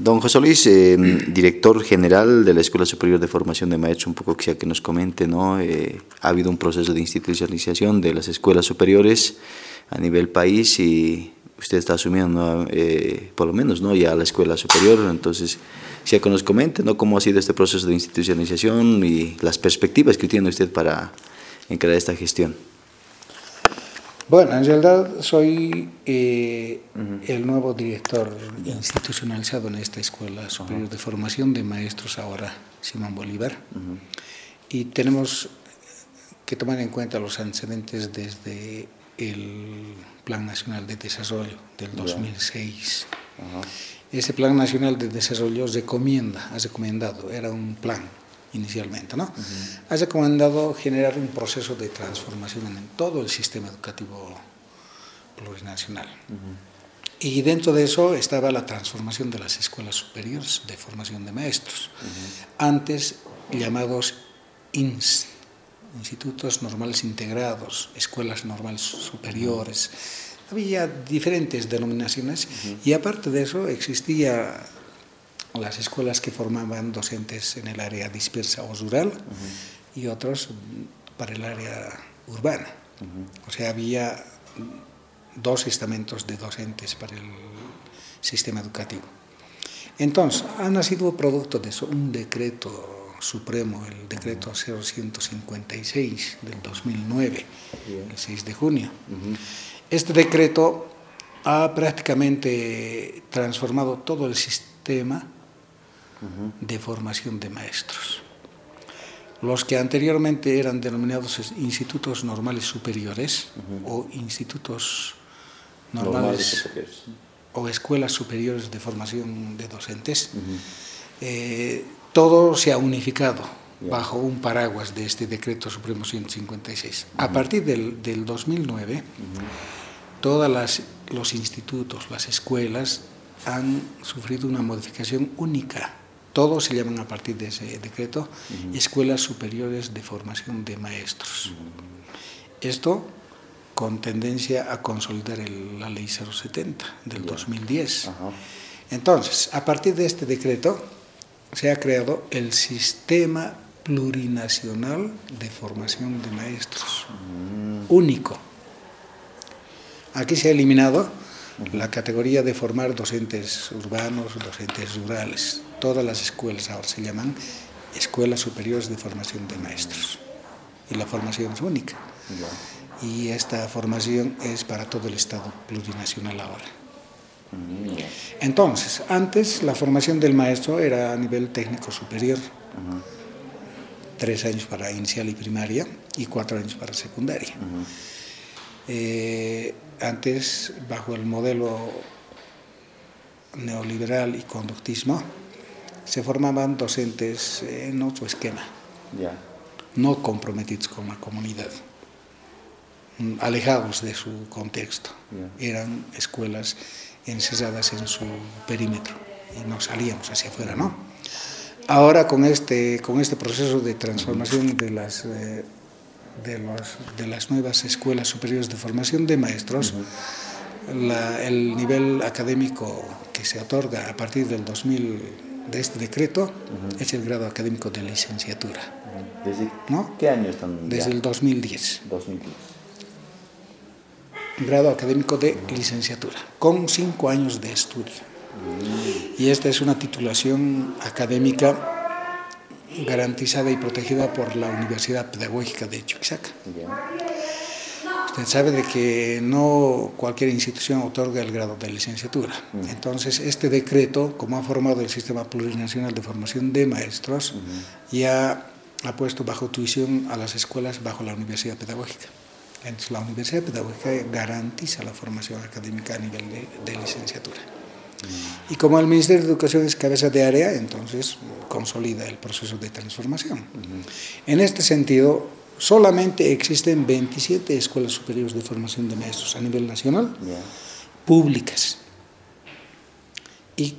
Don José Luis, director general de la Escuela Superior de Formación de Maestros, un poco quisiera que nos comente, ¿no? Ha habido un proceso de institucionalización de las escuelas superiores a nivel país y usted está asumiendo, ¿no? Por lo menos, ¿no? Ya la escuela superior, entonces quisiera que nos comente, ¿no? Cómo ha sido este proceso de institucionalización y las perspectivas que tiene usted para encarar esta gestión. Bueno, en realidad soy el nuevo director institucionalizado en esta Escuela Superior de Formación de Maestros, ahora Simón Bolívar, y tenemos que tomar en cuenta los antecedentes desde el Plan Nacional de Desarrollo del 2006. Ese Plan Nacional de Desarrollo ha recomendado, era un plan inicialmente, ¿no? Ha recomendado generar un proceso de transformación en todo el sistema educativo plurinacional. Y dentro de eso estaba la transformación de las escuelas superiores de formación de maestros, antes llamados INS, Institutos Normales Integrados, Escuelas Normales Superiores. Había diferentes denominaciones y aparte de eso existía las escuelas que formaban docentes en el área dispersa o rural y otros para el área urbana. O sea, había dos estamentos de docentes para el sistema educativo. Entonces, ha nacido producto de eso un decreto supremo, el decreto 0156 del 2009, el 6 de junio. Este decreto ha prácticamente transformado todo el sistema de formación de maestros. Los que anteriormente eran denominados institutos normales superiores o institutos normales superiores, o escuelas superiores de formación de docentes, todo se ha unificado bajo un paraguas de este decreto supremo 156. A partir del 2009, todos los institutos, las escuelas han sufrido una modificación única. Todos se llaman a partir de ese decreto escuelas superiores de formación de maestros. Esto con tendencia a consolidar la ley 070 del 2010. Entonces, a partir de este decreto se ha creado el sistema plurinacional de formación de maestros, único. Aquí se ha eliminado la categoría de formar docentes urbanos, docentes rurales. Todas las escuelas ahora se llaman escuelas superiores de formación de maestros. Y la formación es única. Y esta formación es para todo el Estado plurinacional ahora. Entonces, antes la formación del maestro era a nivel técnico superior. 3 años para inicial y primaria y 4 años para secundaria. Antes, bajo el modelo neoliberal y conductismo, se formaban docentes en otro esquema, no comprometidos con la comunidad, alejados de su contexto. Eran escuelas encerradas en su perímetro y no salíamos hacia afuera, ¿no? Ahora, con este proceso de transformación de las nuevas escuelas superiores de formación de maestros, el nivel académico que se otorga a partir del 2000 de este decreto es el grado académico de licenciatura. ¿Desde ¿no? qué año están? Desde el 2010. 2010. Grado académico de licenciatura, con 5 años de estudio. Y esta es una titulación académica garantizada y protegida por la Universidad Pedagógica de Chuquisaca. Usted sabe de que no cualquier institución otorga el grado de licenciatura. Entonces, este decreto, como ha formado el Sistema Plurinacional de Formación de Maestros, ya ha puesto bajo tuición a las escuelas bajo la Universidad Pedagógica. Entonces, la Universidad Pedagógica garantiza la formación académica a nivel de licenciatura. Y como el Ministerio de Educación es cabeza de área, entonces consolida el proceso de transformación. En este sentido, solamente existen 27 escuelas superiores de formación de maestros a nivel nacional, públicas, y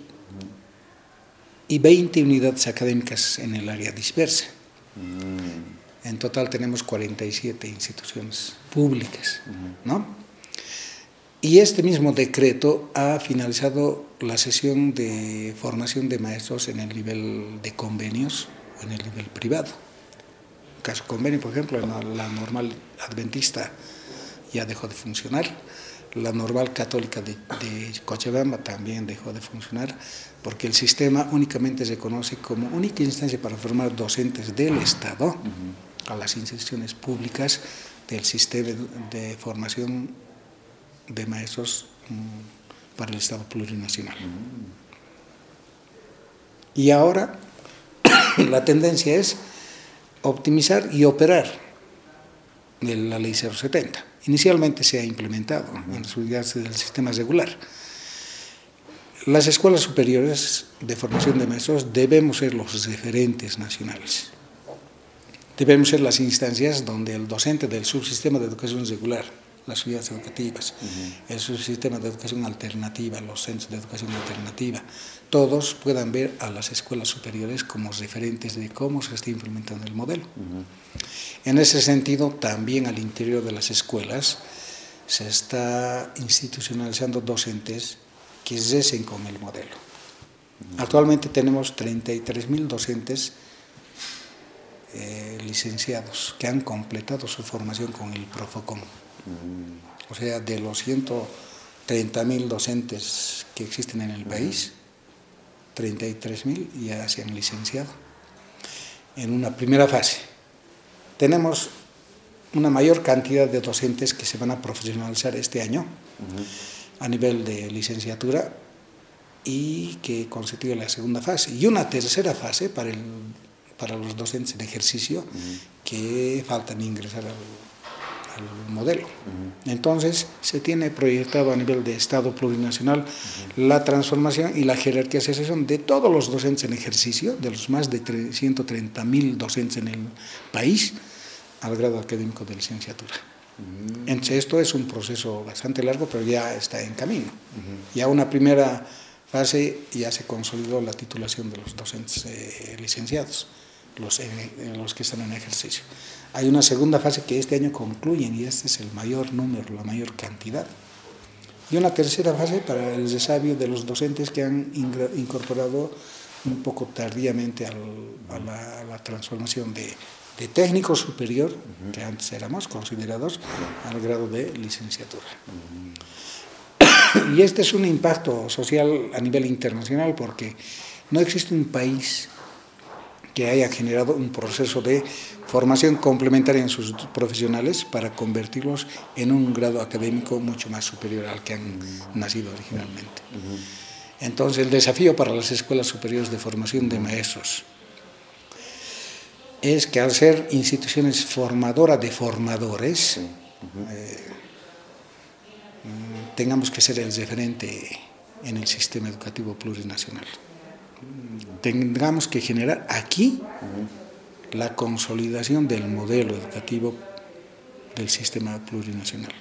20 unidades académicas en el área dispersa. En total tenemos 47 instituciones públicas, ¿no? Y este mismo decreto ha finalizado la sesión de formación de maestros en el nivel de convenios o en el nivel privado. En caso convenio, por ejemplo, la normal adventista ya dejó de funcionar, la normal católica de Cochabamba también dejó de funcionar, porque el sistema únicamente se conoce como única instancia para formar docentes del Estado a las instituciones públicas del sistema de formación de maestros para el Estado plurinacional. Y ahora la tendencia es optimizar y operar la ley 070. Inicialmente se ha implementado en las unidades del sistema regular. Las escuelas superiores de formación de maestros debemos ser los referentes nacionales. Debemos ser las instancias donde el docente del subsistema de educación regular, las unidades educativas, el subsistema de educación alternativa, los centros de educación alternativa, todos puedan ver a las escuelas superiores como referentes de cómo se está implementando el modelo. En ese sentido, también al interior de las escuelas se está institucionalizando docentes que recen con el modelo. Actualmente tenemos 33.000 docentes licenciados que han completado su formación con el Profocom. O sea, de los 130.000 docentes que existen en el país, 33.000 ya se han licenciado en una primera fase. Tenemos una mayor cantidad de docentes que se van a profesionalizar este año a nivel de licenciatura y que constituye la segunda fase. Y una tercera fase para los docentes en ejercicio que faltan ingresar al modelo. Entonces, se tiene proyectado a nivel de Estado plurinacional la transformación y la jerarquización de todos los docentes en ejercicio, de los más de 130.000 docentes en el país, al grado académico de licenciatura. Entonces, esto es un proceso bastante largo, pero ya está en camino. Ya una primera fase ya se consolidó la titulación de los docentes licenciados, los que están en ejercicio. Hay una segunda fase que este año concluyen y este es el mayor número, la mayor cantidad. Y una tercera fase para el resabio de los docentes que han incorporado un poco tardíamente a la transformación de técnico superior, que antes éramos considerados, al grado de licenciatura. Y este es un impacto social a nivel internacional porque no existe un país que haya generado un proceso de formación complementaria en sus profesionales para convertirlos en un grado académico mucho más superior al que han nacido originalmente. Entonces, el desafío para las escuelas superiores de formación de maestros es que al ser instituciones formadoras de formadores, tengamos que ser el referente en el sistema educativo plurinacional. Tengamos que generar aquí la consolidación del modelo educativo del sistema plurinacional.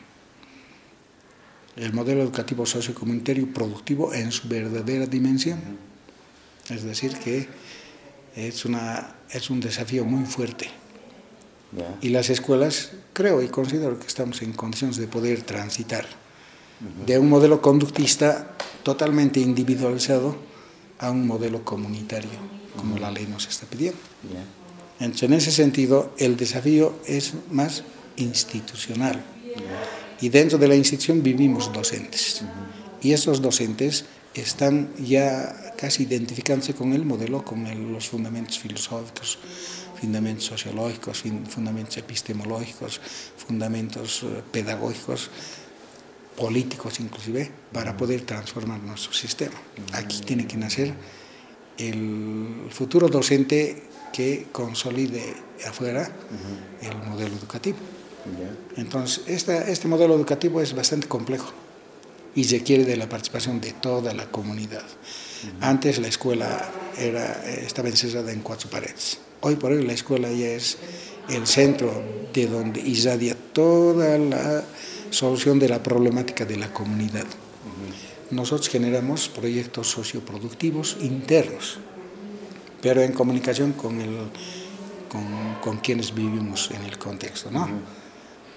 El modelo educativo sociocomunitario productivo en su verdadera dimensión. Es decir, que es un desafío muy fuerte. Y las escuelas, creo y considero que estamos en condiciones de poder transitar de un modelo conductista totalmente individualizado a un modelo comunitario, como la ley nos está pidiendo. Entonces, en ese sentido, el desafío es más institucional. Y dentro de la institución vivimos docentes. Y esos docentes están ya casi identificándose con el modelo, con los fundamentos filosóficos, fundamentos sociológicos, fundamentos epistemológicos, fundamentos pedagógicos, políticos inclusive, para poder transformar nuestro sistema. Aquí tiene que nacer el futuro docente que consolide afuera el modelo educativo. Entonces, este modelo educativo es bastante complejo y requiere de la participación de toda la comunidad. Antes la escuela estaba encerrada en 4 paredes. Hoy por hoy la escuela ya es el centro de donde irradia toda la solución de la problemática de la comunidad. Nosotros generamos proyectos socioproductivos internos, pero en comunicación con quienes vivimos en el contexto, ¿no?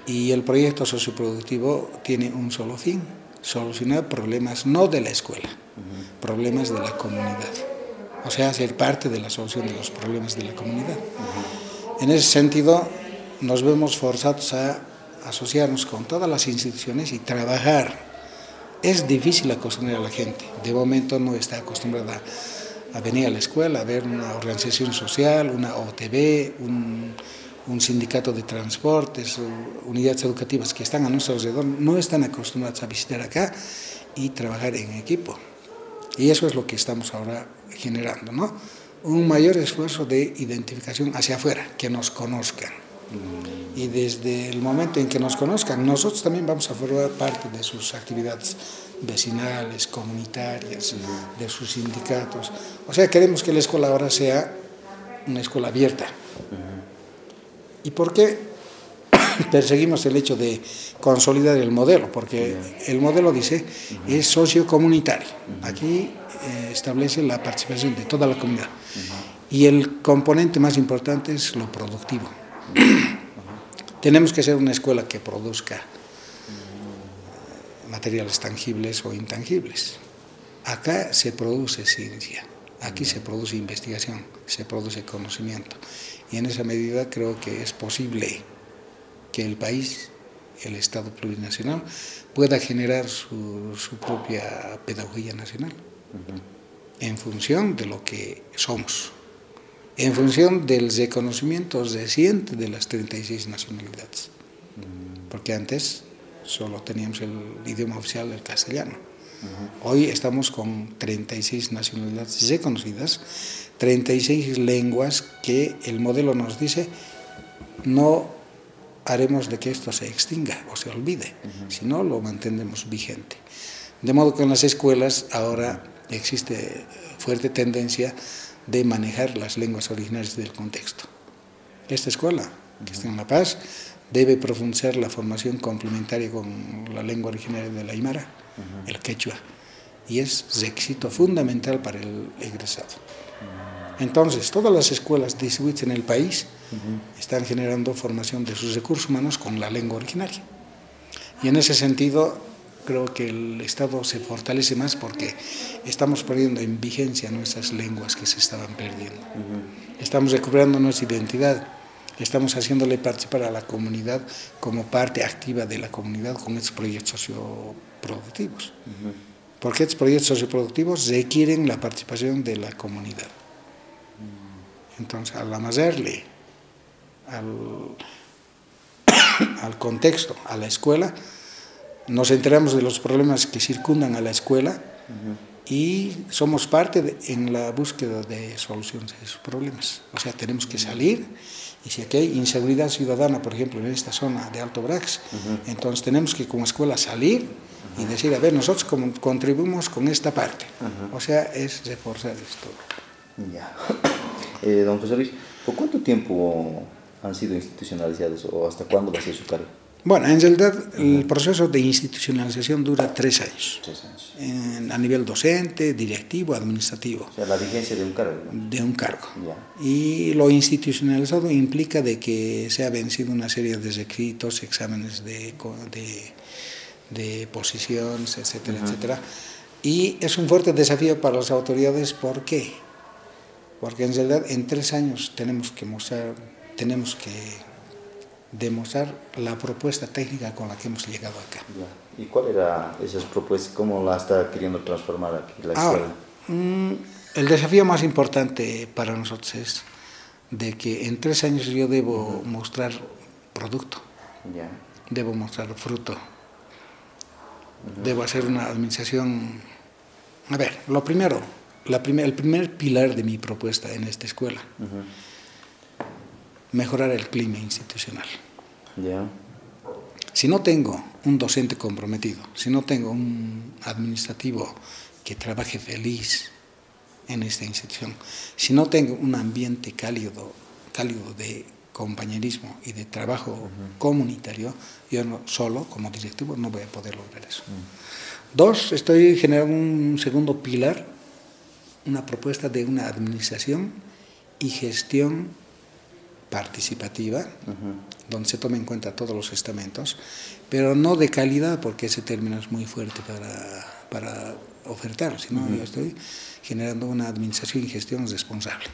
Y el proyecto socioproductivo tiene un solo fin: solucionar problemas no de la escuela, problemas de la comunidad. O sea, ser parte de la solución de los problemas de la comunidad. En ese sentido, nos vemos forzados a asociarnos con todas las instituciones y trabajar. Es difícil acostumbrar a la gente. De momento no está acostumbrada a venir a la escuela, a ver una organización social, una OTB, un sindicato de transportes, unidades educativas que están a nuestro alrededor, no están acostumbrados a visitar acá y trabajar en equipo. Y eso es lo que estamos ahora generando, ¿no? Un mayor esfuerzo de identificación hacia afuera, que nos conozcan. Y desde el momento en que nos conozcan, nosotros también vamos a formar parte de sus actividades vecinales, comunitarias, de sus sindicatos. O sea, queremos que la escuela ahora sea una escuela abierta. ¿Y por qué perseguimos el hecho de consolidar el modelo? Porque el modelo dice es sociocomunitario. Aquí establece la participación de toda la comunidad. Y el componente más importante es lo productivo. Tenemos que ser una escuela que produzca materiales tangibles o intangibles. Acá se produce ciencia, aquí se produce investigación, se produce conocimiento. Y en esa medida creo que es posible que el país, el Estado plurinacional, pueda generar su propia pedagogía nacional, en función de lo que somos, en función del reconocimiento reciente de las 36 nacionalidades. Porque antes solo teníamos el idioma oficial, el castellano. Hoy estamos con 36 nacionalidades reconocidas, 36 lenguas que el modelo nos dice no haremos de que esto se extinga o se olvide, sino lo mantendremos vigente. De modo que en las escuelas ahora existe fuerte tendencia de manejar las lenguas originarias del contexto. Esta escuela, que está en La Paz, debe profundizar la formación complementaria con la lengua originaria del Aymara, el quechua, y es requisito fundamental para el egresado. Entonces, todas las escuelas distribuidas en el país están generando formación de sus recursos humanos con la lengua originaria. Y en ese sentido, creo que el Estado se fortalece más porque estamos poniendo en vigencia nuestras lenguas que se estaban perdiendo. Estamos recuperando nuestra identidad, estamos haciéndole participar a la comunidad como parte activa de la comunidad con estos proyectos socioproductivos. Porque estos proyectos socioproductivos requieren la participación de la comunidad. Entonces, al amarrarle al contexto, a la escuela, nos enteramos de los problemas que circundan a la escuela y somos parte en la búsqueda de soluciones a esos problemas. O sea, tenemos que salir, y si aquí hay inseguridad ciudadana, por ejemplo, en esta zona de Alto Brax, entonces tenemos que como escuela salir y decir, a ver, nosotros contribuimos con esta parte. O sea, es reforzar esto. Ya. Don José Luis, ¿por cuánto tiempo han sido institucionalizados o hasta cuándo va a ser su cargo? Bueno, en realidad el proceso de institucionalización dura 3 años. 3 años. A nivel docente, directivo, administrativo. O sea, la vigencia de un cargo. De un cargo. Ya. Y lo institucionalizado implica de que se ha vencido una serie de requisitos, exámenes de posiciones, etcétera, etcétera. Y es un fuerte desafío para las autoridades. ¿Por qué? Porque en realidad en 3 años tenemos que demostrar la propuesta técnica con la que hemos llegado acá. Ya. ¿Y cuál era esas propuestas? ¿Cómo la está queriendo transformar aquí la escuela? Ahora, el desafío más importante para nosotros es de que en 3 años yo debo mostrar producto, debo mostrar fruto, debo hacer una administración. A ver, lo primero, el primer pilar de mi propuesta en esta escuela, mejorar el clima institucional. Si no tengo un docente comprometido, si no tengo un administrativo que trabaje feliz en esta institución, si no tengo un ambiente cálido de compañerismo y de trabajo comunitario, yo solo como directivo no voy a poder lograr eso. 2, estoy generando un segundo pilar, una propuesta de una administración y gestión participativa, donde se tomen en cuenta todos los estamentos, pero no de calidad, porque ese término es muy fuerte para ofertarlo, sino yo estoy generando una administración y gestión responsable.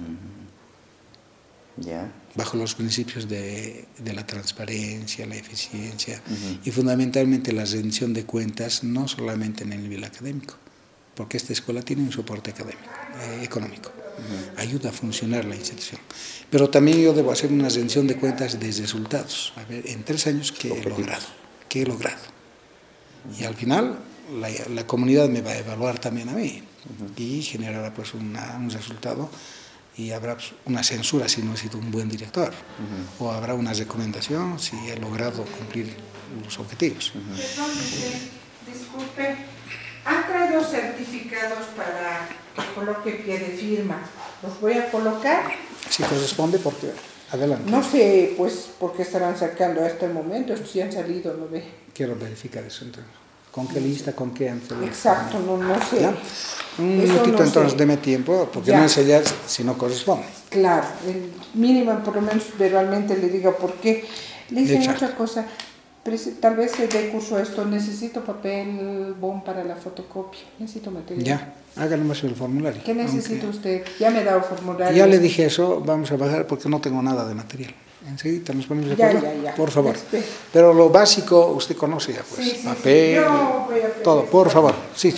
Bajo los principios de la transparencia, la eficiencia y fundamentalmente la rendición de cuentas, no solamente en el nivel académico, porque esta escuela tiene un soporte académico, económico, ayuda a funcionar la institución. Pero también yo debo hacer una rendición de cuentas de resultados. A ver, en 3 años, ¿qué he logrado? Y al final, la comunidad me va a evaluar también a mí y generará pues un resultado. Y habrá una censura si no he sido un buen director, o habrá una recomendación si he logrado cumplir los objetivos. Perdón, disculpe, ¿han traído certificados para que coloque pie de firma? ¿Los voy a colocar? Si corresponde, porque adelante. No sé, pues, por qué estarán sacando a este momento, estos ya han salido, ¿no ve? Quiero verificar eso entonces. ¿Con qué lista, con qué han salido? Exacto, no sé. ¿Ya? Un minutito, entonces, deme tiempo, porque no enseñar si no corresponde. Claro, el mínimo, por lo menos verbalmente le diga por qué. Le dicen otra cosa, tal vez se dé curso a esto, necesito papel bond para la fotocopia, necesito material. Ya, hágale más el formulario. ¿Qué necesita usted? Ya me ha dado formulario. Ya le dije eso, vamos a bajar porque no tengo nada de material. Enseguida nos ponemos de acuerdo, por favor. Pero lo básico, usted conoce ya, pues, papel, todo, por favor. Sí.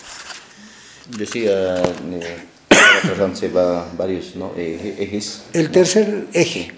Decía, tratándose varios ejes. El tercer eje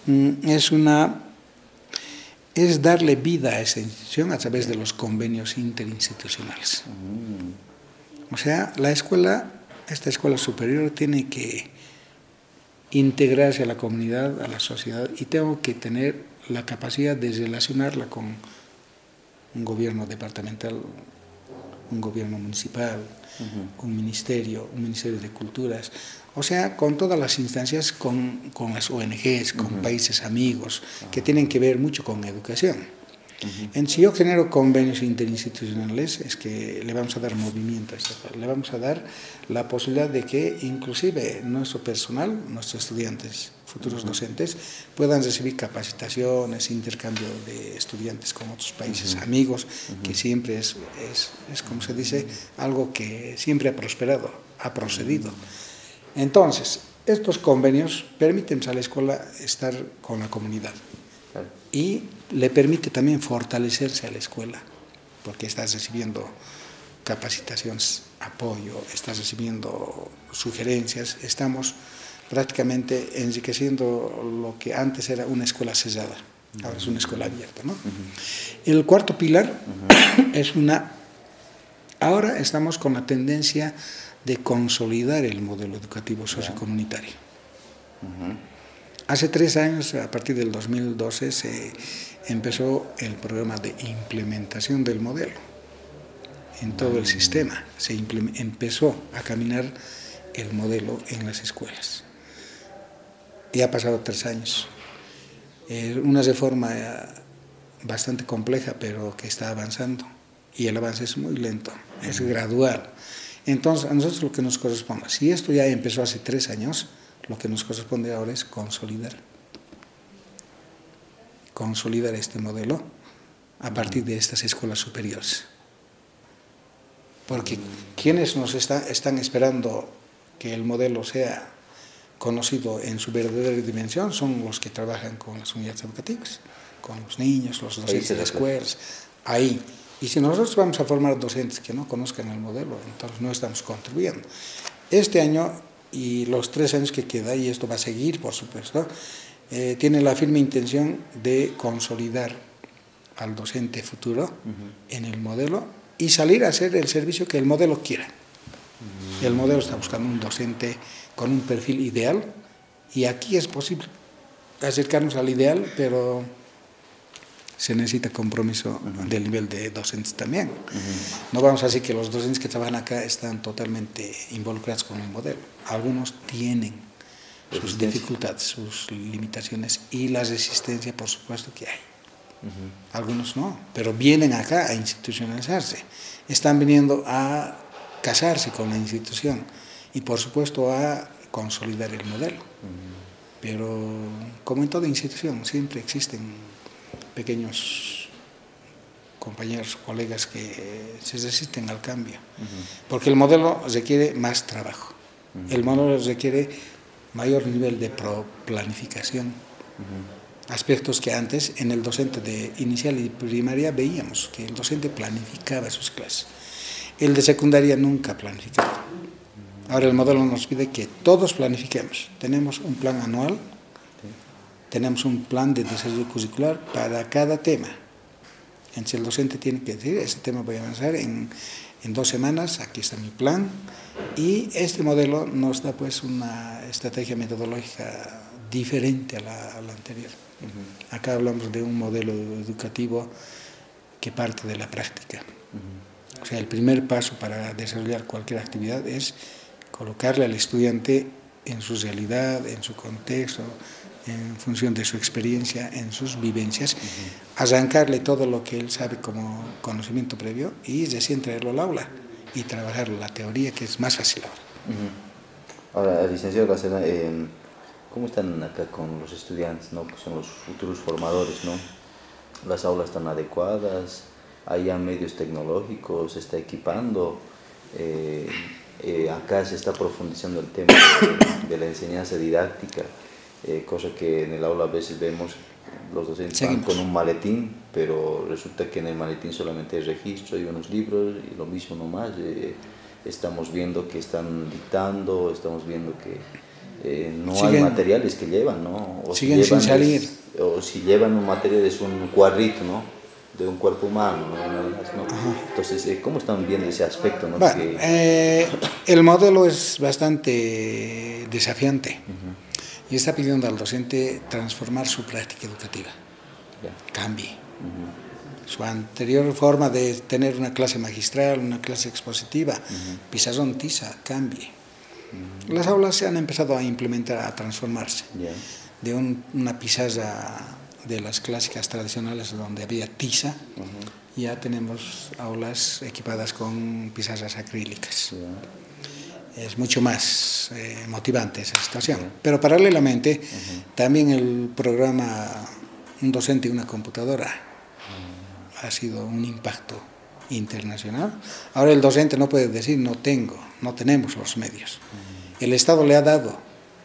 es darle vida a esa institución a través de los convenios interinstitucionales. O sea, esta escuela superior tiene que integrarse a la comunidad, a la sociedad, y tengo que tener la capacidad de relacionarla con un gobierno departamental, un gobierno municipal, un ministerio de culturas, o sea, con todas las instancias, con las ONGs, con países amigos, que tienen que ver mucho con educación. Si yo genero convenios interinstitucionales, es que le vamos a dar movimiento a esta cosa, le vamos a dar la posibilidad de que inclusive nuestro personal, nuestros estudiantes, futuros docentes, puedan recibir capacitaciones, intercambio de estudiantes con otros países amigos, que siempre es, como se dice, algo que siempre ha prosperado, ha procedido. Entonces, estos convenios permiten a la escuela estar con la comunidad. Y le permite también fortalecerse a la escuela, porque estás recibiendo capacitaciones, apoyo, estás recibiendo sugerencias, estamos prácticamente enriqueciendo lo que antes era una escuela cerrada, ahora es una escuela abierta, ¿no? El cuarto pilar es ahora estamos con la tendencia de consolidar el modelo educativo sociocomunitario. Hace 3 años, a partir del 2012, se empezó el programa de implementación del modelo en todo el sistema. Empezó a caminar el modelo en las escuelas. Ya ha pasado 3 años. Una reforma bastante compleja, pero que está avanzando. Y el avance es muy lento, es gradual. Entonces, a nosotros lo que nos corresponde, si esto ya empezó hace 3 años, lo que nos corresponde ahora es consolidar este modelo a partir de estas escuelas superiores. Porque quienes nos están esperando que el modelo sea conocido en su verdadera dimensión son los que trabajan con las unidades educativas, con los niños, los docentes de escuelas, ahí. Y si nosotros vamos a formar docentes que no conozcan el modelo, entonces no estamos contribuyendo. Este año y los 3 años que queda, y esto va a seguir, por supuesto, tiene la firme intención de consolidar al docente futuro en el modelo y salir a hacer el servicio que el modelo quiera. El modelo está buscando un docente con un perfil ideal, y aquí es posible acercarnos al ideal, pero se necesita compromiso del nivel de docentes también. No vamos a decir que los docentes que trabajan acá están totalmente involucrados con el modelo. Algunos tienen sus dificultades, sus limitaciones y la resistencia, por supuesto, que hay. Algunos no, pero vienen acá a institucionalizarse. Están viniendo a casarse con la institución y, por supuesto, a consolidar el modelo. pero como en toda institución siempre existen pequeños compañeros, colegas que se resisten al cambio, porque el modelo requiere más trabajo, el modelo requiere mayor nivel de planificación, aspectos que antes en el docente de inicial y primaria veíamos que el docente planificaba sus clases, el de secundaria nunca planificaba. Ahora el modelo nos pide que todos planifiquemos, tenemos un plan anual, tenemos un plan de desarrollo curricular para cada tema. Entonces el docente tiene que decir, este tema voy a avanzar en 2 semanas, aquí está mi plan, y este modelo nos da pues una estrategia metodológica diferente a la anterior. Acá hablamos de un modelo educativo que parte de la práctica. O sea, el primer paso para desarrollar cualquier actividad es colocarle al estudiante en su realidad, en su contexto, en función de su experiencia, en sus vivencias, arrancarle todo lo que él sabe como conocimiento previo y recién traerlo al aula y trabajar la teoría, que es más fácil ahora. Ahora, licenciado Gacela, ¿cómo están acá con los estudiantes, ¿no? Que son los futuros formadores, ¿no? ¿Las aulas están adecuadas? ¿Hay ya medios tecnológicos? ¿Se está equipando? Acá se está profundizando el tema de la enseñanza didáctica, cosa que en el aula a veces vemos los docentes van con un maletín, pero resulta que en el maletín solamente hay registro y unos libros y lo mismo nomás. Estamos viendo que están dictando, estamos viendo que no hay materiales que llevan, ¿no? O siguen sin salir. O si llevan un material es un cuadrito, ¿no? De un cuerpo humano, ¿no? Entonces, ¿cómo están viendo ese aspecto, ¿no? Bueno, el modelo es bastante desafiante y está pidiendo al docente transformar su práctica educativa, cambie. Su anterior forma de tener una clase magistral, una clase expositiva, pizarrón, tiza, cambie. Las aulas se han empezado a implementar, a transformarse de una pizarra de las clásicas tradicionales donde había tiza, ya tenemos aulas equipadas con pizarras acrílicas. Es mucho más motivante esa situación. Pero paralelamente, también el programa Un docente y una computadora ha sido un impacto internacional. Ahora el docente no puede decir no tenemos los medios. El Estado le ha dado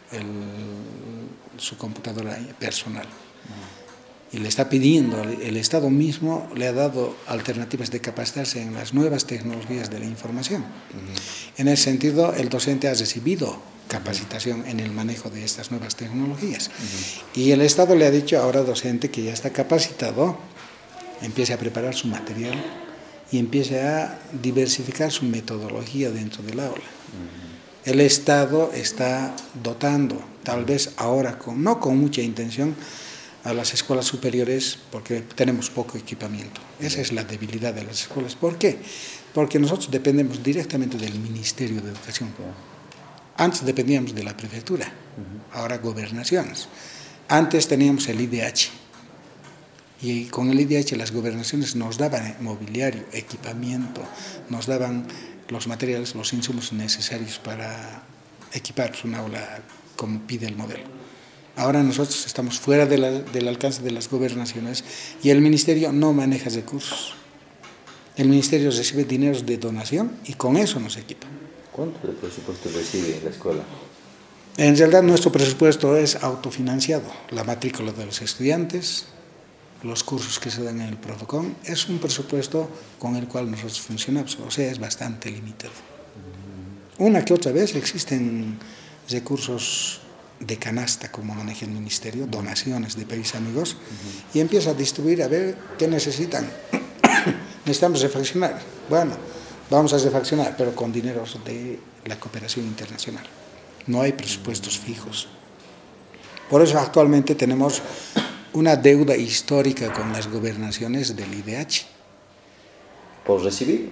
su computadora personal. Y le está pidiendo, el Estado mismo le ha dado alternativas de capacitarse en las nuevas tecnologías de la información. En ese sentido, el docente ha recibido capacitación en el manejo de estas nuevas tecnologías. Y el Estado le ha dicho ahora al docente que ya está capacitado, empiece a preparar su material y empiece a diversificar su metodología dentro del aula. El Estado está dotando, tal vez ahora no con mucha intención, a las escuelas superiores porque tenemos poco equipamiento. Esa es la debilidad de las escuelas. ¿Por qué? Porque nosotros dependemos directamente del Ministerio de Educación. Antes dependíamos de la prefectura, ahora gobernaciones. Antes teníamos el IDH y con el IDH las gobernaciones nos daban mobiliario, equipamiento, nos daban los materiales, los insumos necesarios para equipar un aula como pide el modelo. Ahora nosotros estamos fuera del alcance de las gobernaciones y el Ministerio no maneja recursos. El Ministerio recibe dineros de donación y con eso nos equipa. ¿Cuánto de presupuesto recibe la escuela? En realidad nuestro presupuesto es autofinanciado. La matrícula de los estudiantes, los cursos que se dan en el Profocom, es un presupuesto con el cual nosotros funcionamos, o sea, es bastante limitado. Una que otra vez existen recursos de canasta, como maneja el Ministerio, donaciones de países amigos, y empieza a distribuir a ver qué necesitan. Necesitamos refaccionar. Bueno, vamos a refaccionar, pero con dineros de la cooperación internacional. No hay presupuestos fijos. Por eso actualmente tenemos una deuda histórica con las gobernaciones del IDH. ¿Por recibir?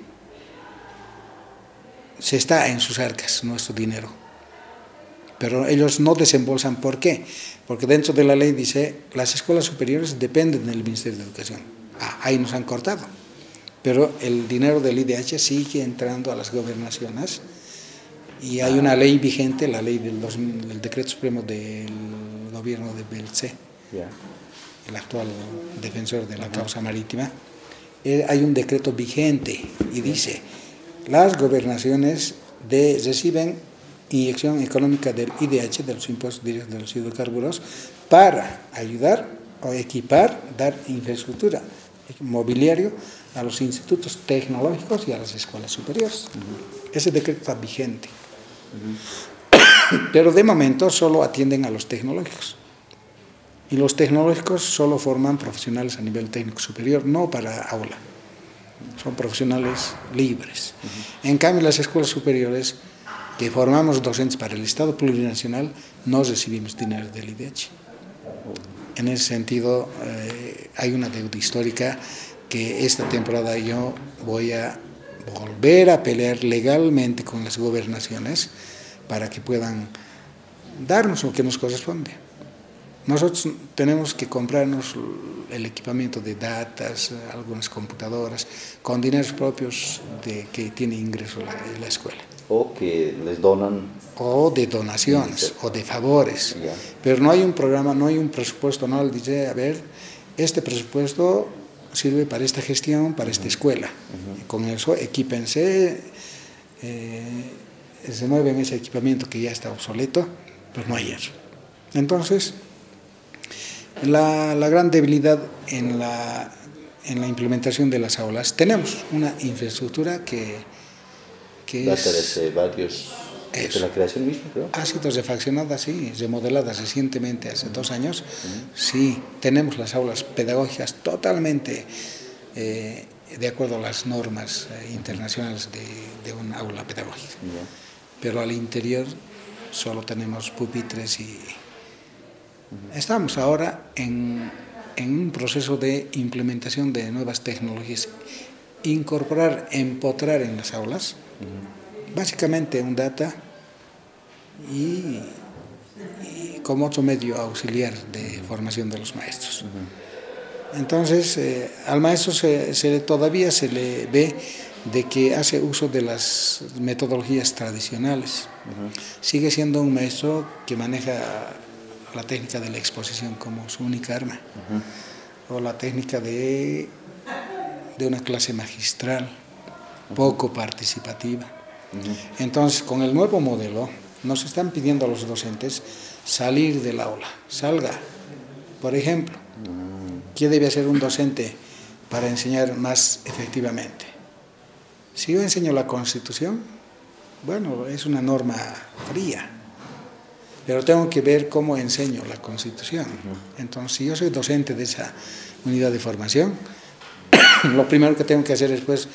Se está en sus arcas nuestro dinero. Pero ellos no desembolsan. ¿Por qué? Porque dentro de la ley dice las escuelas superiores dependen del Ministerio de Educación. Ahí nos han cortado. Pero el dinero del IDH sigue entrando a las gobernaciones y hay una ley vigente, la ley del Decreto Supremo del gobierno de Belce, el actual defensor de la causa marítima, hay un decreto vigente y dice, las gobernaciones reciben inyección económica del IDH, de los impuestos directos de los hidrocarburos, para ayudar o equipar, dar infraestructura, mobiliario a los institutos tecnológicos y a las escuelas superiores. Ese decreto está vigente. Pero de momento solo atienden a los tecnológicos. Y los tecnológicos solo forman profesionales a nivel técnico superior, no para aula. Son profesionales libres. En cambio, las escuelas superiores, que formamos docentes para el Estado plurinacional, no recibimos dinero del IDH. En ese sentido, hay una deuda histórica que esta temporada yo voy a volver a pelear legalmente con las gobernaciones para que puedan darnos lo que nos corresponde. Nosotros tenemos que comprarnos el equipamiento de datas, algunas computadoras, con dineros propios que tiene ingreso la escuela. O que les donan. O de donaciones, o de favores. Pero no hay un programa, no hay un presupuesto, no dice, a ver, este presupuesto sirve para esta gestión, para esta escuela. Con eso equípense, se mueven ese equipamiento que ya está obsoleto, pues no hay eso. Entonces, la gran debilidad en la implementación de las aulas, tenemos una infraestructura que data desde varios, desde la creación misma, creo. Ha sido refaccionada, sí, remodelada recientemente, hace 2 años. Sí, tenemos las aulas pedagógicas totalmente de acuerdo a las normas internacionales de una aula pedagógica. Pero al interior solo tenemos pupitres y estamos ahora en un proceso de implementación de nuevas tecnologías, empotrar en las aulas, básicamente un data y como otro medio auxiliar de formación de los maestros. Entonces, al maestro todavía se le ve de que hace uso de las metodologías tradicionales. Sigue siendo un maestro que maneja la técnica de la exposición como su única arma, o la técnica de una clase magistral, poco participativa. Entonces, con el nuevo modelo, nos están pidiendo a los docentes salir del aula. Salga. Por ejemplo, ¿qué debe hacer un docente para enseñar más efectivamente? Si yo enseño la Constitución, bueno, es una norma fría, pero tengo que ver cómo enseño la Constitución. Entonces, si yo soy docente de esa unidad de formación, lo primero que tengo que hacer es, pues,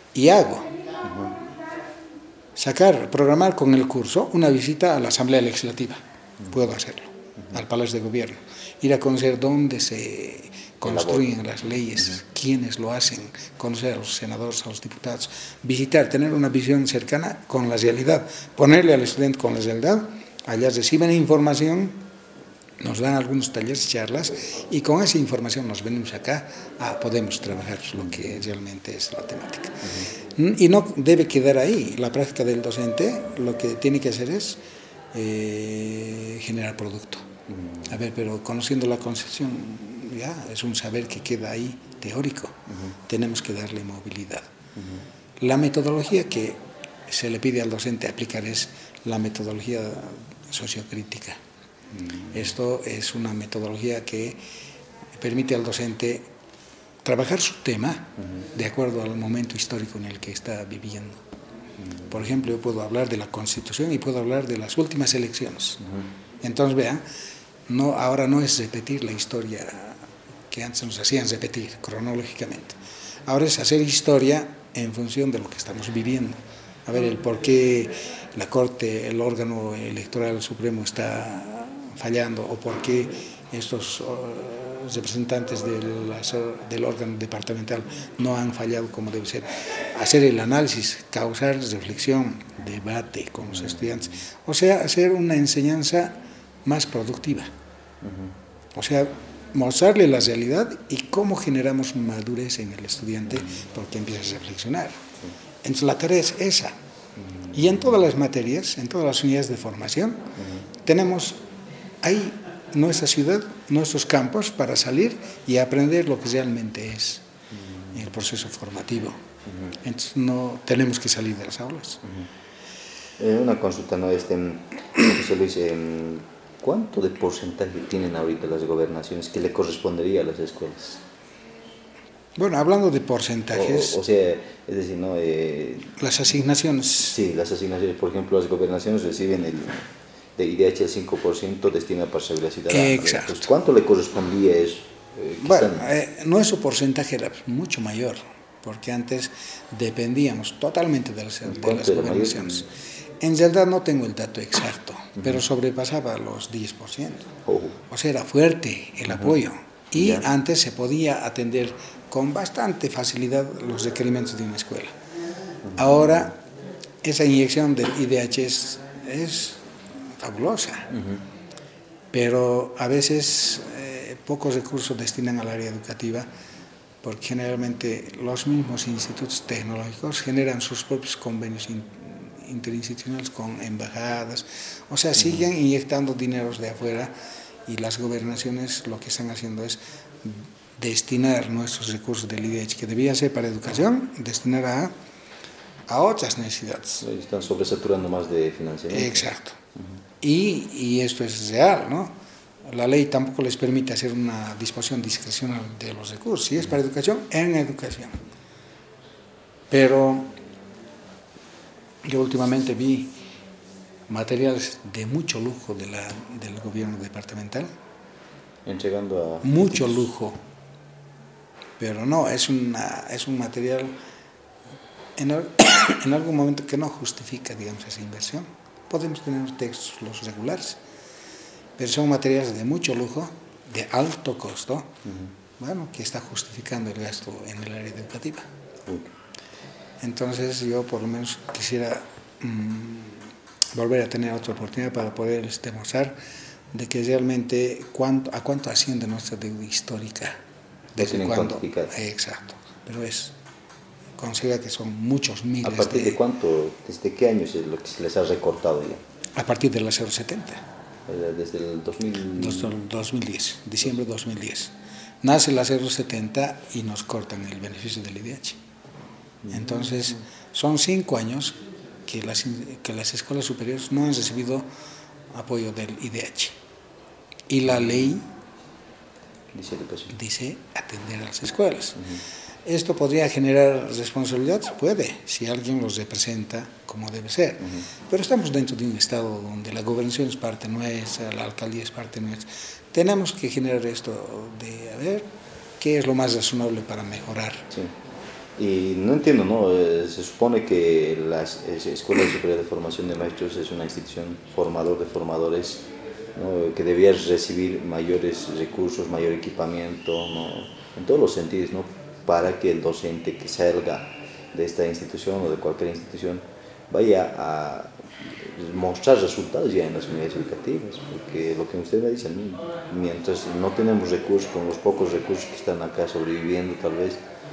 programar con el curso una visita a la Asamblea Legislativa. Puedo hacerlo, al Palacio de Gobierno. Ir a conocer dónde se construyen las leyes, quiénes lo hacen, conocer a los senadores, a los diputados, visitar, tener una visión cercana con la realidad, ponerle al estudiante con la realidad. Allá reciben información, nos dan algunos talleres, charlas, y con esa información nos venimos acá, podemos trabajar lo que realmente es la temática. Y no debe quedar ahí. La práctica del docente lo que tiene que hacer es generar producto. A ver, pero conociendo la Constitución, ya es un saber que queda ahí teórico. Tenemos que darle movilidad. La metodología que se le pide al docente aplicar es la metodología sociocrítica. Esto es una metodología que permite al docente trabajar su tema de acuerdo al momento histórico en el que está viviendo. Por ejemplo, yo puedo hablar de la Constitución y puedo hablar de las últimas elecciones. Entonces, vean, ahora no es repetir la historia que antes nos hacían repetir cronológicamente. Ahora es hacer historia en función de lo que estamos viviendo. A ver, el por qué la Corte, el órgano electoral supremo está fallando, o por qué estos representantes del órgano departamental no han fallado como debe ser. Hacer el análisis, causar reflexión, debate con los estudiantes. O sea, hacer una enseñanza más productiva. O sea, mostrarle la realidad y cómo generamos madurez en el estudiante porque empieza a reflexionar. Entonces la tarea es esa. Y en todas las materias, en todas las unidades de formación, hay nuestra ciudad, nuestros campos, para salir y aprender lo que realmente es el proceso formativo. Entonces no tenemos que salir de las aulas. Una consulta, ¿no? José Luis, ¿cuánto de porcentaje tienen ahorita las gobernaciones que le correspondería a las escuelas? Bueno, hablando de porcentajes... O sea, es decir, ¿no? Las asignaciones. Sí, las asignaciones. Por ejemplo, las gobernaciones reciben de IDH el 5% destinado para seguridad ciudadana. Exacto. Entonces, ¿cuánto le correspondía eso? Bueno, nuestro porcentaje era mucho mayor, porque antes dependíamos totalmente de las gobernaciones. En realidad no tengo el dato exacto, pero sobrepasaba los 10%. O sea, era fuerte el apoyo. Y antes se podía atender con bastante facilidad los requerimientos de una escuela. Ahora, esa inyección del IDH es fabulosa, pero a veces pocos recursos destinan al área educativa, porque generalmente los mismos institutos tecnológicos generan sus propios convenios interinstitucionales con embajadas, o sea, siguen inyectando dineros de afuera, y las gobernaciones lo que están haciendo es destinar nuestros recursos del IDH, que debía ser para educación, destinar a otras necesidades. Están sobresaturando más de financiamiento. Exacto. Y esto es real, ¿no? La ley tampoco les permite hacer una disposición discrecional de los recursos. Si es para educación, en educación. Pero yo últimamente vi materiales de mucho lujo del gobierno departamental. Entregando a... Mucho lujo. Pero no, es un material en algún momento que no justifica, digamos, esa inversión. Podemos tener textos los regulares, pero son materiales de mucho lujo, de alto costo, bueno, que está justificando el gasto en el área educativa. Entonces yo por lo menos quisiera volver a tener otra oportunidad para poder demostrar de que realmente a cuánto asciende nuestra deuda histórica. Desde cuándo. Exacto, pero considera que son muchos miles. ¿A partir de cuánto, desde qué año es lo que se les ha recortado ya? A partir de la 070. Desde el 2010, diciembre de 2010. Nace la 070 y nos cortan el beneficio del IDH. Entonces, son 5 años que las escuelas superiores no han recibido apoyo del IDH. Y la ley dice atender a las escuelas. ¿Esto podría generar responsabilidad? Puede, si alguien los representa como debe ser. Pero estamos dentro de un estado donde la gobernación es parte nuestra, la alcaldía es parte nuestra. Tenemos que generar esto de, a ver, qué es lo más razonable para mejorar. Sí. Y no entiendo, ¿no? Se supone que la Escuela Superior de Formación de Maestros es una institución formador de formadores, ¿no? Que debía recibir mayores recursos, mayor equipamiento, ¿no? En todos los sentidos, ¿no? Para que el docente que salga de esta institución o de cualquier institución vaya a mostrar resultados ya en las unidades educativas, porque lo que usted me dice, mientras no tenemos recursos, con los pocos recursos que están acá sobreviviendo tal vez,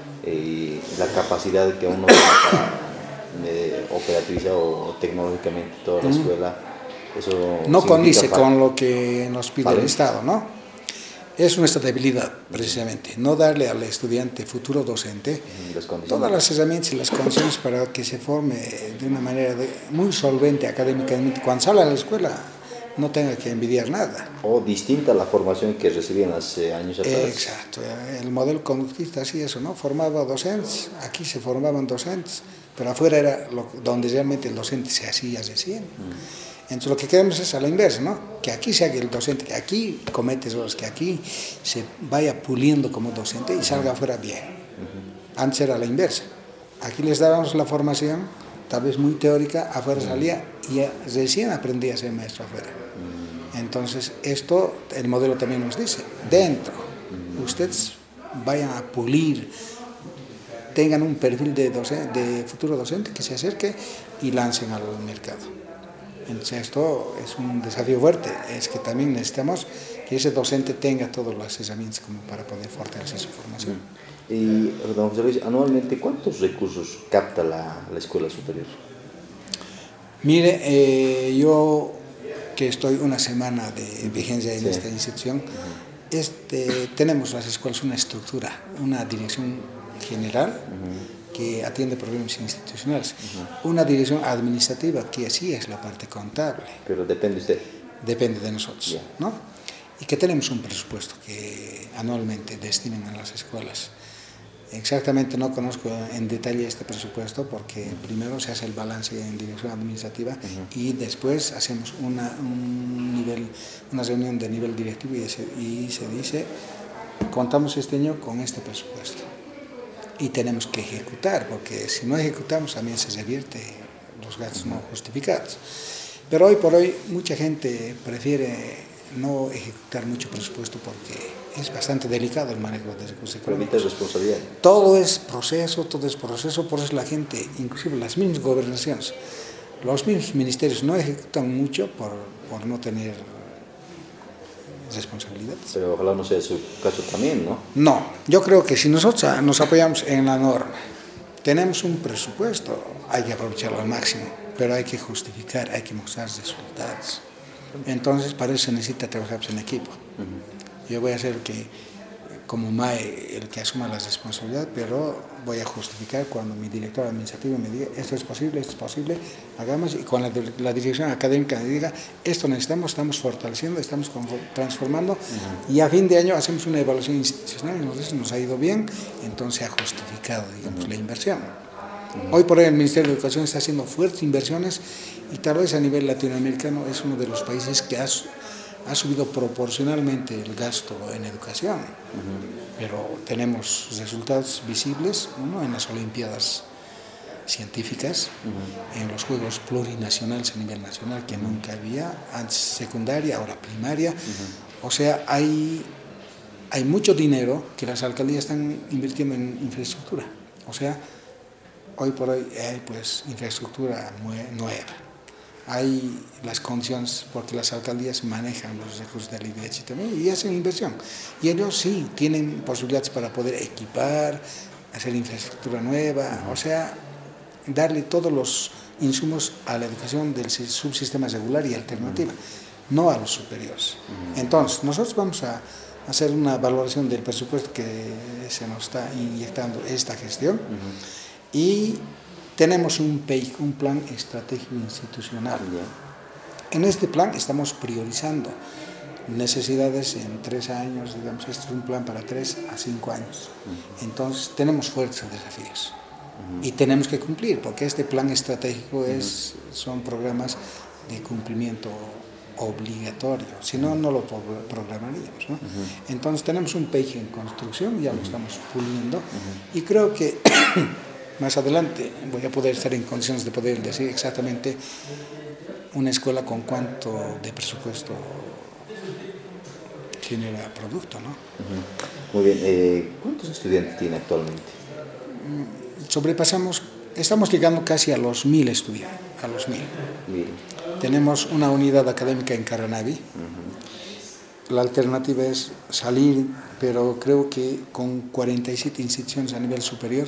y la capacidad que uno tiene para operativizar o tecnológicamente toda la escuela, eso no condice con lo que nos pide el Estado, ¿no? Es nuestra debilidad, precisamente, no darle al estudiante futuro docente todas las herramientas y las condiciones para que se forme de una manera muy solvente académicamente. Cuando sale a la escuela no tenga que envidiar nada. O distinta a la formación que recibían hace años atrás. Exacto, el modelo conductista así eso, ¿no? Formaba docentes, aquí se formaban docentes, pero afuera era donde realmente el docente se hacía recién. Entonces lo que queremos es a la inversa, ¿no? Que aquí se haga el docente, que aquí comete errores, que aquí se vaya puliendo como docente y salga afuera bien. Antes era la inversa. Aquí les dábamos la formación, tal vez muy teórica, afuera salía y recién aprendía a ser maestro afuera. Entonces esto, el modelo también nos dice, dentro, ustedes vayan a pulir, tengan un perfil de futuro docente que se acerque y lancen al mercado. Entonces esto es un desafío fuerte, es que también necesitamos que ese docente tenga todas las herramientas como para poder fortalecer su formación. Y, don José Luis, anualmente, ¿cuántos recursos capta la escuela superior? Mire, yo que estoy una semana de vigencia en esta institución, tenemos las escuelas una estructura, una dirección general que atiende problemas institucionales, una dirección administrativa que sí es la parte contable. Pero depende de usted. Depende de nosotros, ¿no? Y que tenemos un presupuesto que anualmente destinan a las escuelas. Exactamente no conozco en detalle este presupuesto porque primero se hace el balance en dirección administrativa y después hacemos una reunión de nivel directivo y se dice, contamos este año con este presupuesto y tenemos que ejecutar, porque si no ejecutamos también se revierte los gastos no justificados. Pero hoy por hoy mucha gente prefiere no ejecutar mucho presupuesto porque es bastante delicado el manejo de recursos económicos. Responsabilidad. Todo es proceso, por eso la gente, inclusive las mismas gobernaciones, los mismos ministerios no ejecutan mucho por no tener responsabilidades. Pero ojalá no sea su caso también, ¿no? No, yo creo que si nosotros nos apoyamos en la norma, tenemos un presupuesto, hay que aprovecharlo al máximo, pero hay que justificar, hay que mostrar resultados. Entonces, para eso se necesita trabajar en equipo. Yo voy a hacer que, como MAE, el que asuma la responsabilidad, pero voy a justificar cuando mi director administrativo me diga esto es posible, hagamos, y con la dirección académica me diga esto necesitamos, estamos fortaleciendo, estamos transformando, y a fin de año hacemos una evaluación institucional y nos ha ido bien, entonces se ha justificado, digamos, la inversión. Hoy por hoy el Ministerio de Educación está haciendo fuertes inversiones y tal vez a nivel latinoamericano es uno de los países que ha subido proporcionalmente el gasto en educación, pero tenemos resultados visibles, uno en las Olimpiadas científicas, en los Juegos Plurinacionales a nivel nacional, que nunca había, antes secundaria, ahora primaria, o sea, hay mucho dinero que las alcaldías están invirtiendo en infraestructura, o sea, hoy por hoy hay pues infraestructura nueva. Hay las condiciones porque las alcaldías manejan los recursos del IDH también y hacen inversión. Y ellos sí tienen posibilidades para poder equipar, hacer infraestructura nueva, o sea, darle todos los insumos a la educación del subsistema regular y alternativa, no a los superiores. Entonces, nosotros vamos a hacer una valoración del presupuesto que se nos está inyectando esta gestión y tenemos un PEIC, un plan estratégico institucional. En este plan estamos priorizando necesidades en 3 años, digamos, este es un plan para 3 a 5 años. Entonces tenemos fuertes desafíos y tenemos que cumplir, porque este plan estratégico son programas de cumplimiento obligatorio, si no, no lo programaríamos, ¿no? Entonces tenemos un PEIC en construcción, ya lo estamos puliendo y creo que más adelante voy a poder estar en condiciones de poder decir exactamente una escuela con cuánto de presupuesto genera producto, ¿no? Muy bien. ¿Cuántos estudiantes tiene actualmente? Estamos llegando casi a los 1000 estudiantes, a los 1000. Tenemos una unidad académica en Caranavi. La alternativa es salir, pero creo que con 47 instituciones a nivel superior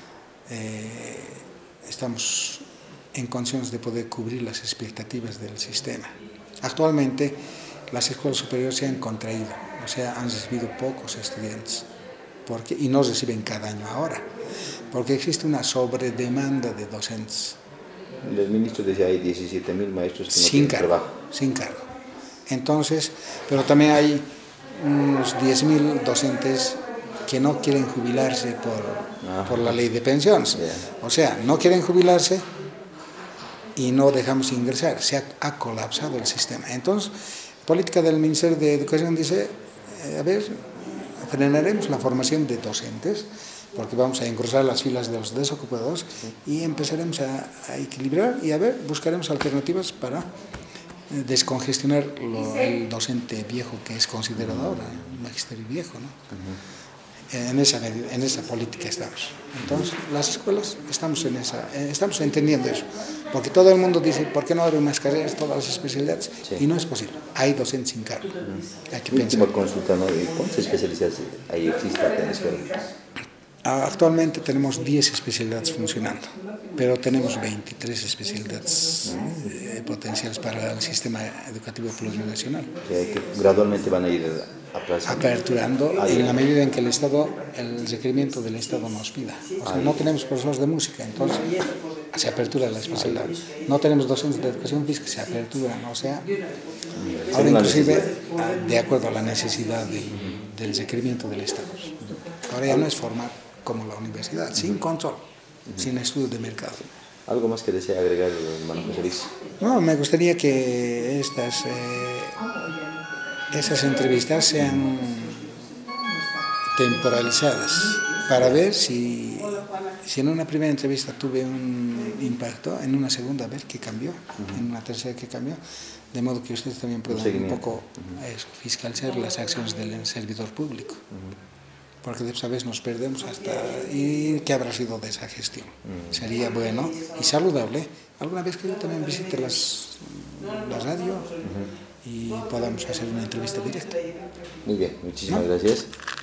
estamos en condiciones de poder cubrir las expectativas del sistema. Actualmente las escuelas superiores se han contraído, o sea, han recibido pocos estudiantes y no reciben cada año ahora, porque existe una sobredemanda de docentes. El ministro decía hay 17.000 maestros que no tienen trabajo. Sin cargo. Entonces, pero también hay unos 10.000 docentes que no quieren jubilarse por la ley de pensiones. O sea, no quieren jubilarse y no dejamos ingresar. Se ha colapsado el sistema. Entonces, política del Ministerio de Educación dice, a ver, frenaremos la formación de docentes porque vamos a engrosar las filas de los desocupados y empezaremos a equilibrar y a ver, buscaremos alternativas para descongestionar el docente viejo que es considerado ahora un magisterio viejo, ¿no? En esa política estamos. Entonces, las escuelas estamos entendiendo eso, porque todo el mundo dice, ¿por qué no abren más carreras, todas las especialidades? Y no es posible, hay docentes sin cargo. Hay que pensar. Última consulta, ¿no? ¿Cuántas especialidades ahí existen en la escuela? Actualmente tenemos 10 especialidades funcionando, pero tenemos 23 especialidades potenciales para el sistema educativo plurinacional. Que gradualmente van a ir aperturando en la medida en que el requerimiento del Estado nos pida. O sea, no tenemos profesores de música, entonces se apertura la especialidad. No tenemos docentes de educación física, se aperturan. O sea, ahora inclusive de acuerdo a la necesidad del requerimiento del Estado. Ahora ya no es formar como la universidad, sin control, sin estudio de mercado. ¿Algo más que desea agregar, hermano José Luis? No, me gustaría que esas entrevistas sean temporalizadas para ver si en una primera entrevista tuve un impacto, en una segunda ver qué cambió, en una tercera qué cambió, de modo que ustedes también puedan un poco fiscalizar las acciones del servidor público. Porque a veces nos perdemos ¿y qué habrá sido de esa gestión? Sería bueno y saludable alguna vez que yo también visite la radio y podamos hacer una entrevista directa. Muy bien, muchísimas gracias.